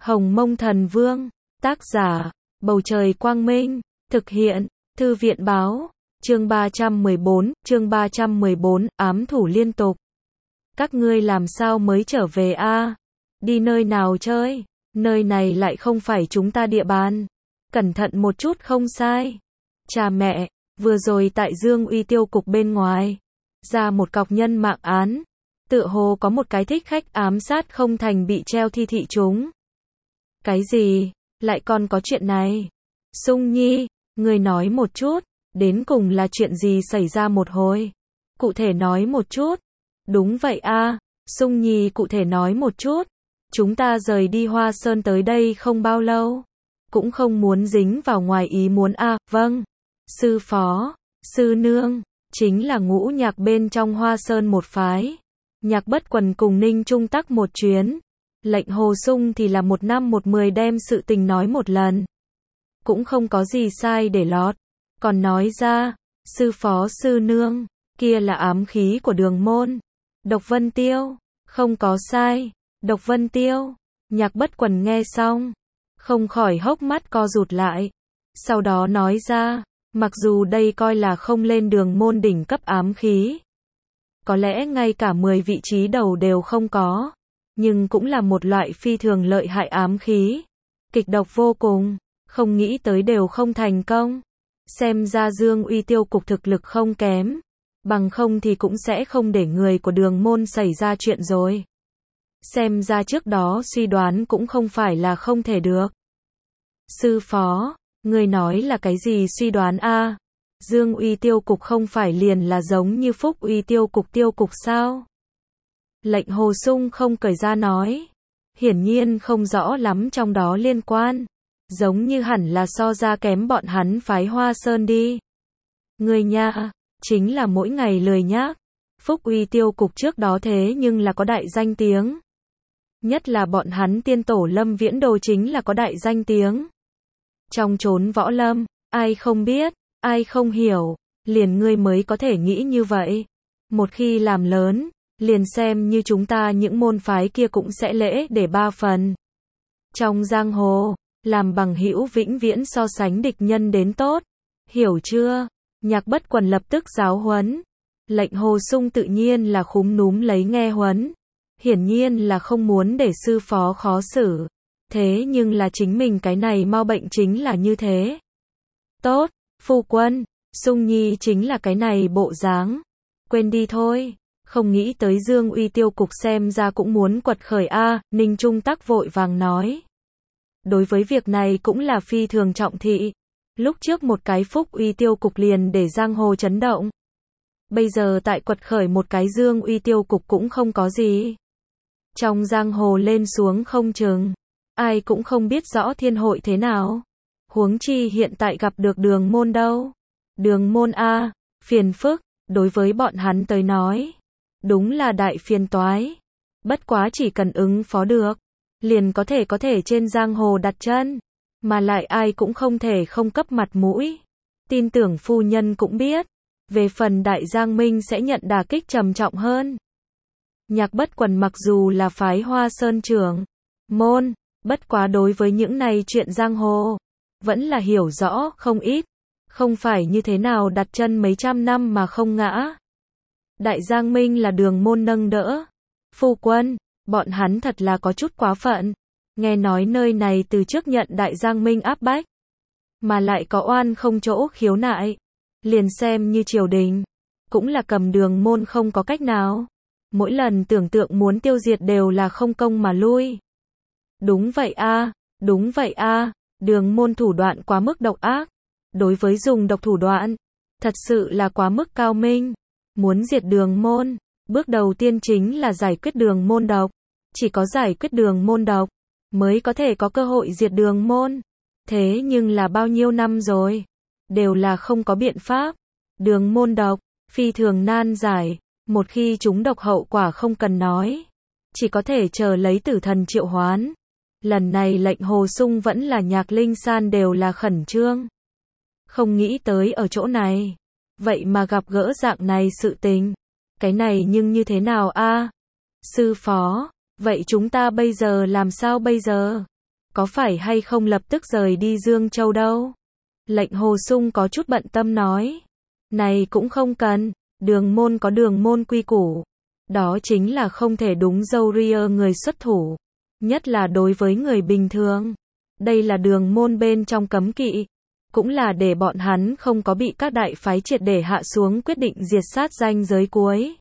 Hồng Mông Thần Vương, tác giả, Bầu Trời Quang Minh, thực hiện, Thư viện Báo, chương 314, ám thủ liên tục. Các ngươi làm sao mới trở về a? Đi nơi nào chơi? Nơi này lại không phải chúng ta địa bàn. Cẩn thận một chút không sai. Cha mẹ, vừa rồi tại Dương Uy tiêu cục bên ngoài, ra một cọc nhân mạng án. Tựa hồ có một cái thích khách ám sát không thành bị treo thi thị chúng. Cái gì? Lại còn có chuyện này? Sung Nhi, ngươi nói một chút, đến cùng là chuyện gì xảy ra một hồi? Cụ thể nói một chút. Đúng vậy a, Sung Nhi cụ thể nói một chút. Chúng ta rời đi Hoa Sơn tới đây không bao lâu. Cũng không muốn dính vào ngoài ý muốn a. Vâng. Sư phó, sư nương, chính là ngũ nhạc bên trong Hoa Sơn một phái. Nhạc Bất Quần cùng Ninh Trung Tắc một chuyến. Lệnh Hồ Sung thì là 1 năm 10 đem sự tình nói một lần. Cũng không có gì sai để lọt. Còn nói ra, sư phó sư nương, kia là ám khí của Đường Môn. Độc Vân Tiêu, không có sai. Độc Vân Tiêu, Nhạc Bất Quần nghe xong, không khỏi hốc mắt co rụt lại. Sau đó nói ra, mặc dù đây coi là không lên Đường Môn đỉnh cấp ám khí, có lẽ ngay cả 10 vị trí đầu đều không có, nhưng cũng là một loại phi thường lợi hại ám khí. Kịch độc vô cùng, không nghĩ tới đều không thành công. Xem ra Dương Uy tiêu cục thực lực không kém, bằng không thì cũng sẽ không để người của Đường Môn xảy ra chuyện rồi. Xem ra trước đó suy đoán cũng không phải là không thể được. Sư phó, người nói là cái gì suy đoán a? Dương Uy tiêu cục không phải liền là giống như Phúc Uy tiêu cục sao? Lệnh Hồ Sung không cởi ra nói. Hiển nhiên không rõ lắm trong đó liên quan. Giống như hẳn là so ra kém bọn hắn phái Hoa Sơn đi. Người nha, chính là mỗi ngày lười nhác. Phúc Uy tiêu cục trước đó thế nhưng là có đại danh tiếng. Nhất là bọn hắn tiên tổ Lâm Viễn Đồ chính là có đại danh tiếng. Trong chốn võ lâm, ai không biết, ai không hiểu, liền ngươi mới có thể nghĩ như vậy. Một khi làm lớn, liền xem như chúng ta những môn phái kia cũng sẽ lễ để 3 phần. Trong giang hồ, làm bằng hữu vĩnh viễn so sánh địch nhân đến tốt. Hiểu chưa? Nhạc Bất Quần lập tức giáo huấn. Lệnh Hồ Sung tự nhiên là khúm núm lấy nghe huấn. Hiển nhiên là không muốn để sư phó khó xử. Thế nhưng là chính mình cái này mau bệnh chính là như thế. Tốt, phu quân, Sung Nhi chính là cái này bộ dáng. Quên đi thôi. Không nghĩ tới Dương Uy tiêu cục xem ra cũng muốn quật khởi a. Ninh Trung Tắc vội vàng nói. Đối với việc này cũng là phi thường trọng thị. Lúc trước một cái Phúc Uy tiêu cục liền để giang hồ chấn động. Bây giờ tại quật khởi một cái Dương Uy tiêu cục cũng không có gì. Trong giang hồ lên xuống không chừng, ai cũng không biết rõ thiên hội thế nào. Huống chi hiện tại gặp được Đường Môn đâu. Đường Môn a, phiền phức, đối với bọn hắn tới nói. Đúng là đại phiền toái. Bất quá chỉ cần ứng phó được, liền có thể trên giang hồ đặt chân. Mà lại ai cũng không thể không cấp mặt mũi. Tin tưởng phu nhân cũng biết. Về phần Đại Giang Minh sẽ nhận đả kích trầm trọng hơn. Nhạc Bất Quần mặc dù là phái Hoa Sơn trưởng môn, bất quá đối với những này chuyện giang hồ, vẫn là hiểu rõ không ít. Không phải như thế nào đặt chân mấy trăm năm mà không ngã. Đại Giang Minh là Đường Môn nâng đỡ. Phu quân, bọn hắn thật là có chút quá phận. Nghe nói nơi này từ trước nhận Đại Giang Minh áp bách, mà lại có oan không chỗ khiếu nại. Liền xem như triều đình, cũng là cầm Đường Môn không có cách nào. Mỗi lần tưởng tượng muốn tiêu diệt đều là không công mà lui. Đúng vậy a, Đường Môn thủ đoạn quá mức độc ác. Đối với dùng độc thủ đoạn, thật sự là quá mức cao minh. Muốn diệt Đường Môn, bước đầu tiên chính là giải quyết Đường Môn độc. Chỉ có giải quyết Đường Môn độc, mới có thể có cơ hội diệt Đường Môn. Thế nhưng là bao nhiêu năm rồi, đều là không có biện pháp. Đường Môn độc, phi thường nan giải. Một khi chúng độc hậu quả không cần nói, chỉ có thể chờ lấy tử thần triệu hoán. Lần này lệnh Hồ Sung vẫn là Nhạc Linh San đều là khẩn trương. Không nghĩ tới ở chỗ này, vậy mà gặp gỡ dạng này sự tình. Cái này nhưng như thế nào a? Sư phó, vậy chúng ta bây giờ làm sao bây giờ? có phải hay không lập tức rời đi Dương Châu đâu? Lệnh Hồ Sung có chút bận tâm nói. Này cũng không cần, đường môn có đường môn quy củ. Đó chính là không thể đúng dâu ria người xuất thủ. Nhất là đối với người bình thường. Đây là đường môn bên trong cấm kỵ. Cũng là để bọn hắn không có bị các đại phái triệt để hạ xuống quyết định diệt sát ranh giới cuối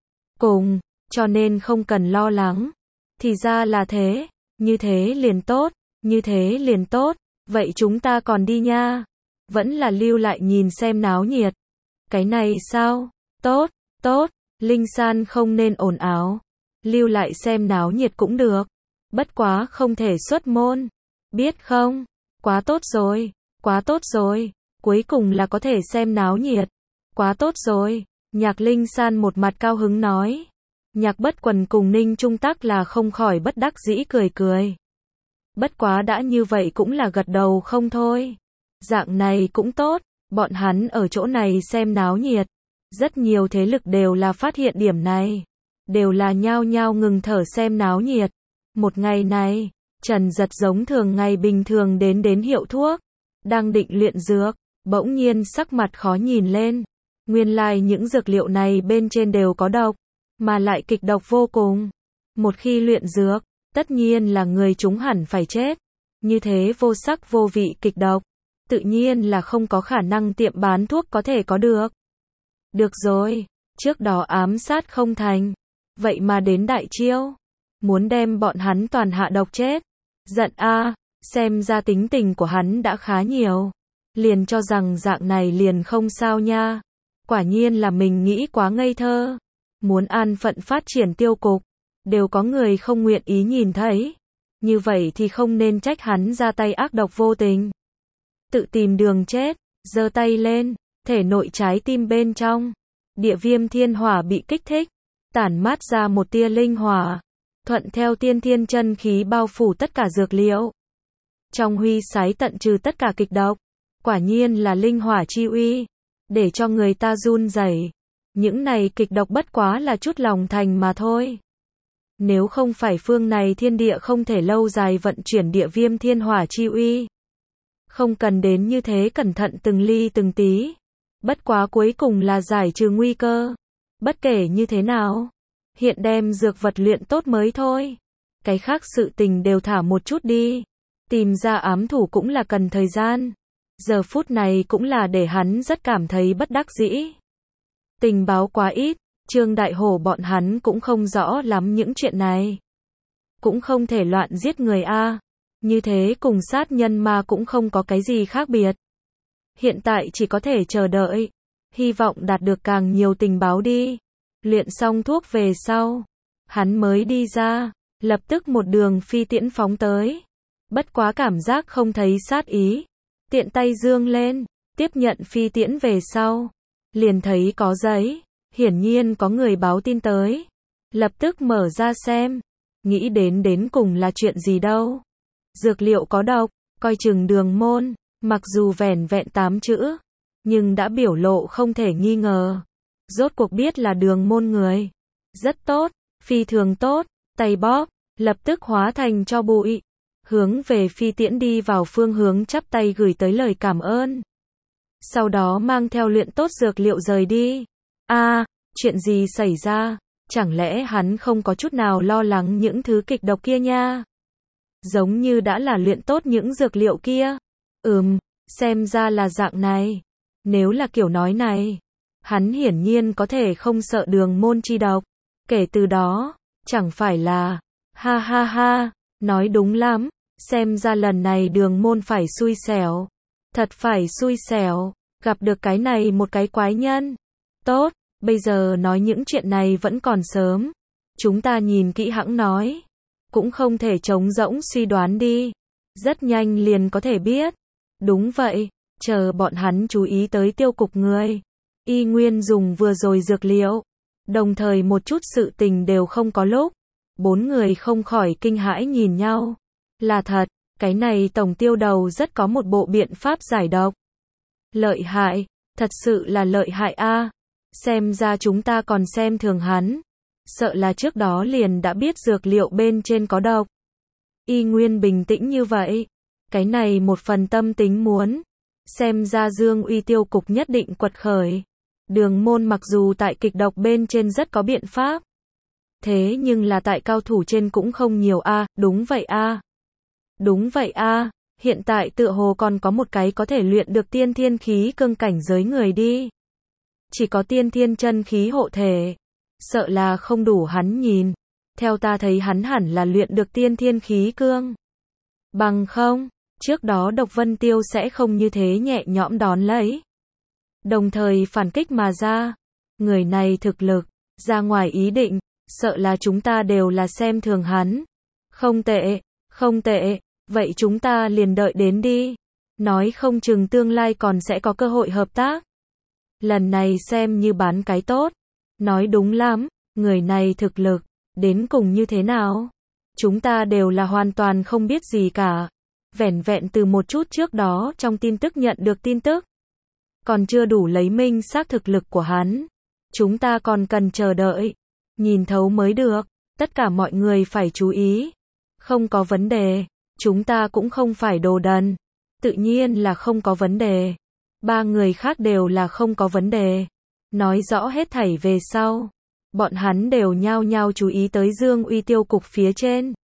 cùng, cho nên không cần lo lắng. Thì ra là thế, như thế liền tốt, như thế liền tốt, vậy chúng ta còn đi nha. Vẫn là lưu lại nhìn xem náo nhiệt. Cái này sao? Tốt, tốt, Linh San không nên ồn ào. Lưu lại xem náo nhiệt cũng được. Bất quá không thể xuất môn. Biết không? Quá tốt rồi, quá tốt rồi. Cuối cùng là có thể xem náo nhiệt. Quá tốt rồi. Nhạc Linh San một mặt cao hứng nói. Nhạc Bất Quần cùng Ninh Trung Tắc là không khỏi bất đắc dĩ cười cười. Bất quá đã như vậy cũng là gật đầu không thôi. Dạng này cũng tốt, bọn hắn ở chỗ này xem náo nhiệt. Rất nhiều thế lực đều là phát hiện điểm này. Đều là nhao nhao ngừng thở xem náo nhiệt. Một ngày này, Trần Giật giống thường ngày bình thường đến hiệu thuốc. Đang định luyện dược, bỗng nhiên sắc mặt khó nhìn lên. Nguyên lai những dược liệu này bên trên đều có độc, mà lại kịch độc vô cùng. Một khi luyện dược, tất nhiên là người chúng hẳn phải chết. Như thế vô sắc vô vị kịch độc, tự nhiên là không có khả năng tiệm bán thuốc có thể có được. Được rồi, trước đó ám sát không thành, vậy mà đến đại chiêu, muốn đem bọn hắn toàn hạ độc chết. Giận a, xem ra tính tình của hắn đã khá nhiều. Liền cho rằng dạng này liền không sao nha. Quả nhiên là mình nghĩ quá ngây thơ. Muốn an phận phát triển tiêu cục, đều có người không nguyện ý nhìn thấy. Như vậy thì không nên trách hắn ra tay ác độc vô tình. Tự tìm đường chết, giơ tay lên, thể nội trái tim bên trong. Địa viêm thiên hỏa bị kích thích, tản mát ra một tia linh hỏa. Thuận theo tiên thiên chân khí bao phủ tất cả dược liệu. Trong huy sái tận trừ tất cả kịch độc. Quả nhiên là linh hỏa chi uy, để cho người ta run rẩy. Những này kịch độc bất quá là chút lòng thành mà thôi. Nếu không phải phương này thiên địa không thể lâu dài vận chuyển địa viêm thiên hỏa chi uy. Không cần đến như thế cẩn thận từng ly từng tí. Bất quá cuối cùng là giải trừ nguy cơ. Bất kể như thế nào, hiện đem dược vật luyện tốt mới thôi. Cái khác sự tình đều thả một chút đi. Tìm ra ám thủ cũng là cần thời gian. Giờ phút này cũng là để hắn rất cảm thấy bất đắc dĩ. Tình báo quá ít, Trương Đại Hổ bọn hắn cũng không rõ lắm những chuyện này. Cũng không thể loạn giết người a. Như thế cùng sát nhân ma cũng không có cái gì khác biệt. Hiện tại chỉ có thể chờ đợi. Hy vọng đạt được càng nhiều tình báo đi. Luyện xong thuốc về sau, hắn mới đi ra, lập tức một đường phi tiễn phóng tới. Bất quá cảm giác không thấy sát ý. Tiện tay dương lên, tiếp nhận phi tiễn về sau. Liền thấy có giấy, hiển nhiên có người báo tin tới. Lập tức mở ra xem, nghĩ đến cùng là chuyện gì đâu. Dược liệu có độc, coi chừng đường môn, mặc dù vẻn vẹn 8 chữ, nhưng đã biểu lộ không thể nghi ngờ. Rốt cuộc biết là đường môn người. Rất tốt, phi thường tốt, tay bóp, lập tức hóa thành cho bụi. Hướng về phi tiễn đi vào phương hướng chắp tay gửi tới lời cảm ơn. Sau đó mang theo luyện tốt dược liệu rời đi. Chuyện gì xảy ra? Chẳng lẽ hắn không có chút nào lo lắng những thứ kịch độc kia nha? Giống như đã là luyện tốt những dược liệu kia. Xem ra là dạng này. Nếu là kiểu nói này, hắn hiển nhiên có thể không sợ đường môn chi độc. Kể từ đó, chẳng phải là, ha ha ha, nói đúng lắm, xem ra lần này đường môn phải xui xẻo. Thật phải xui xẻo, gặp được cái này một cái quái nhân. Tốt, bây giờ nói những chuyện này vẫn còn sớm. Chúng ta nhìn kỹ hãng nói. Cũng không thể trống rỗng suy đoán đi. Rất nhanh liền có thể biết. Đúng vậy, chờ bọn hắn chú ý tới tiêu cục người. Y nguyên dùng vừa rồi dược liệu. Đồng thời một chút sự tình đều không có lúc. 4 người không khỏi kinh hãi nhìn nhau. Là thật, cái này tổng tiêu đầu rất có một bộ biện pháp giải độc. Lợi hại, thật sự là lợi hại a. Xem ra chúng ta còn xem thường hắn. Sợ là trước đó liền đã biết dược liệu bên trên có độc. y nguyên bình tĩnh như vậy. Cái này một phần tâm tính muốn. Xem ra Dương Uy tiêu cục nhất định quật khởi. Đường Môn mặc dù tại kịch độc bên trên rất có biện pháp. Thế nhưng là tại cao thủ trên cũng không nhiều a, đúng vậy a. Đúng vậy a, hiện tại tựa hồ còn có một cái có thể luyện được tiên thiên khí cương cảnh giới người đi. Chỉ có tiên thiên chân khí hộ thể. Sợ là không đủ hắn nhìn. Theo ta thấy hắn hẳn là luyện được tiên thiên khí cương. Bằng không, trước đó Độc Vân Tiêu sẽ không như thế nhẹ nhõm đón lấy. Đồng thời phản kích mà ra. Người này thực lực, ra ngoài ý định, sợ là chúng ta đều là xem thường hắn. Không tệ, không tệ, vậy chúng ta liền đợi đến đi. Nói không chừng tương lai còn sẽ có cơ hội hợp tác. Lần này xem như bán cái tốt. Nói đúng lắm, người này thực lực, đến cùng như thế nào? Chúng ta đều là hoàn toàn không biết gì cả. Vẻn vẹn từ một chút trước đó trong tin tức nhận được tin tức. Còn chưa đủ lấy minh xác thực lực của hắn. Chúng ta còn cần chờ đợi. Nhìn thấu mới được. Tất cả mọi người phải chú ý. Không có vấn đề. Chúng ta cũng không phải đồ đần. Tự nhiên là không có vấn đề. Ba người khác đều là không có vấn đề. Nói rõ hết thảy về sau. Bọn hắn đều nhao nhao chú ý tới Dương Uy tiêu cục phía trên.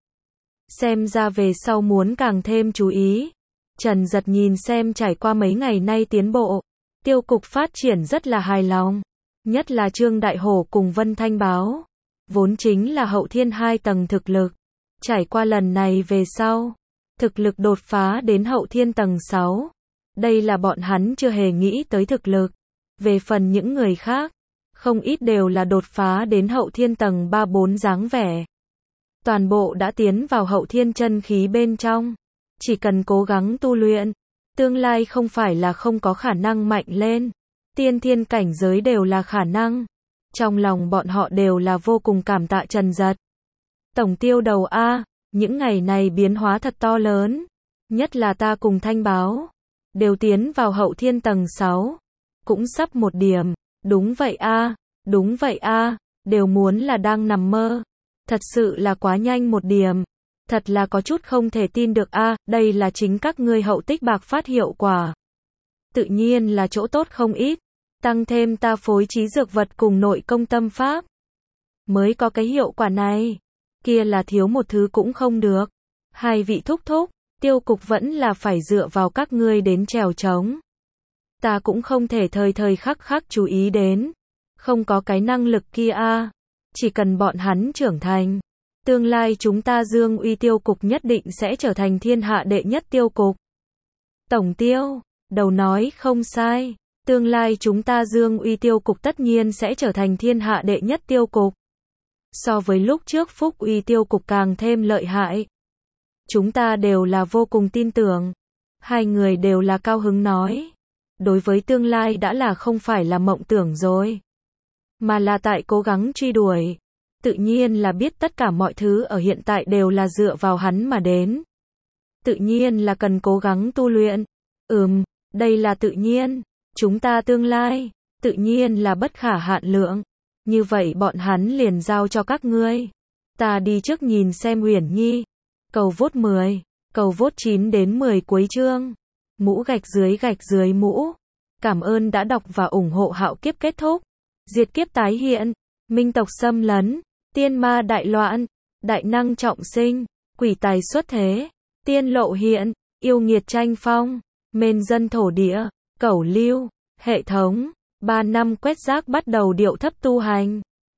Xem ra về sau muốn càng thêm chú ý. Trần Giật nhìn xem trải qua mấy ngày nay tiến bộ. Tiêu cục phát triển rất là hài lòng. Nhất là Trương Đại Hổ cùng Vân Thanh Báo. Vốn chính là hậu thiên 2 tầng thực lực. Trải qua lần này về sau. Thực lực đột phá đến hậu thiên tầng 6. Đây là bọn hắn chưa hề nghĩ tới thực lực. Về phần những người khác. Không ít đều là đột phá đến hậu thiên tầng 3-4 dáng vẻ. Toàn bộ đã tiến vào hậu thiên chân khí bên trong. Chỉ cần cố gắng tu luyện. Tương lai không phải là không có khả năng mạnh lên. Tiên thiên cảnh giới đều là khả năng. Trong lòng bọn họ đều là vô cùng cảm tạ Trần Giật. Tổng tiêu đầu A, những ngày này biến hóa thật to lớn. Nhất là ta cùng Thanh Báo. Đều tiến vào hậu thiên tầng 6. Cũng sắp một điểm. Đúng vậy a, đúng vậy a, đều muốn là đang nằm mơ. Thật sự là quá nhanh một điểm. Thật là có chút không thể tin được a, đây là chính các ngươi hậu tích bạc phát hiệu quả. Tự nhiên là chỗ tốt không ít. Tăng thêm ta phối trí dược vật cùng nội công tâm pháp. Mới có cái hiệu quả này. Kia là thiếu một thứ cũng không được. Hai vị thúc thúc, tiêu cục vẫn là phải dựa vào các ngươi đến trèo trống. Ta cũng không thể thời thời khắc khắc chú ý đến. Không có cái năng lực kia a. Chỉ cần bọn hắn trưởng thành. Tương lai chúng ta Dương Uy tiêu cục nhất định sẽ trở thành thiên hạ đệ nhất tiêu cục. Tổng tiêu, đầu nói không sai. Tương lai chúng ta Dương Uy tiêu cục tất nhiên sẽ trở thành thiên hạ đệ nhất tiêu cục. So với lúc trước Phúc Uy tiêu cục càng thêm lợi hại. Chúng ta đều là vô cùng tin tưởng. Hai người đều là cao hứng nói. Đối với tương lai đã là không phải là mộng tưởng rồi. Mà là tại cố gắng truy đuổi. Tự nhiên là biết tất cả mọi thứ ở hiện tại đều là dựa vào hắn mà đến. Tự nhiên là cần cố gắng tu luyện. Đây là tự nhiên. Chúng ta tương lai, tự nhiên là bất khả hạn lượng. Như vậy bọn hắn liền giao cho các ngươi. Ta đi trước nhìn xem Uyển Nhi. Cầu vote 10, cầu vote 9 đến 10 cuối chương. Mũ gạch dưới mũ. Cảm ơn đã đọc và ủng hộ Hạo Kiếp kết thúc. Diệt kiếp tái hiện. Minh tộc xâm lấn. Tiên ma đại loạn. Đại năng trọng sinh. Quỷ tài xuất thế. Tiên lộ hiện. Yêu nghiệt tranh phong. Mên dân thổ địa. Cẩu lưu. Hệ thống. 3 năm quét rác bắt đầu điệu thấp tu hành.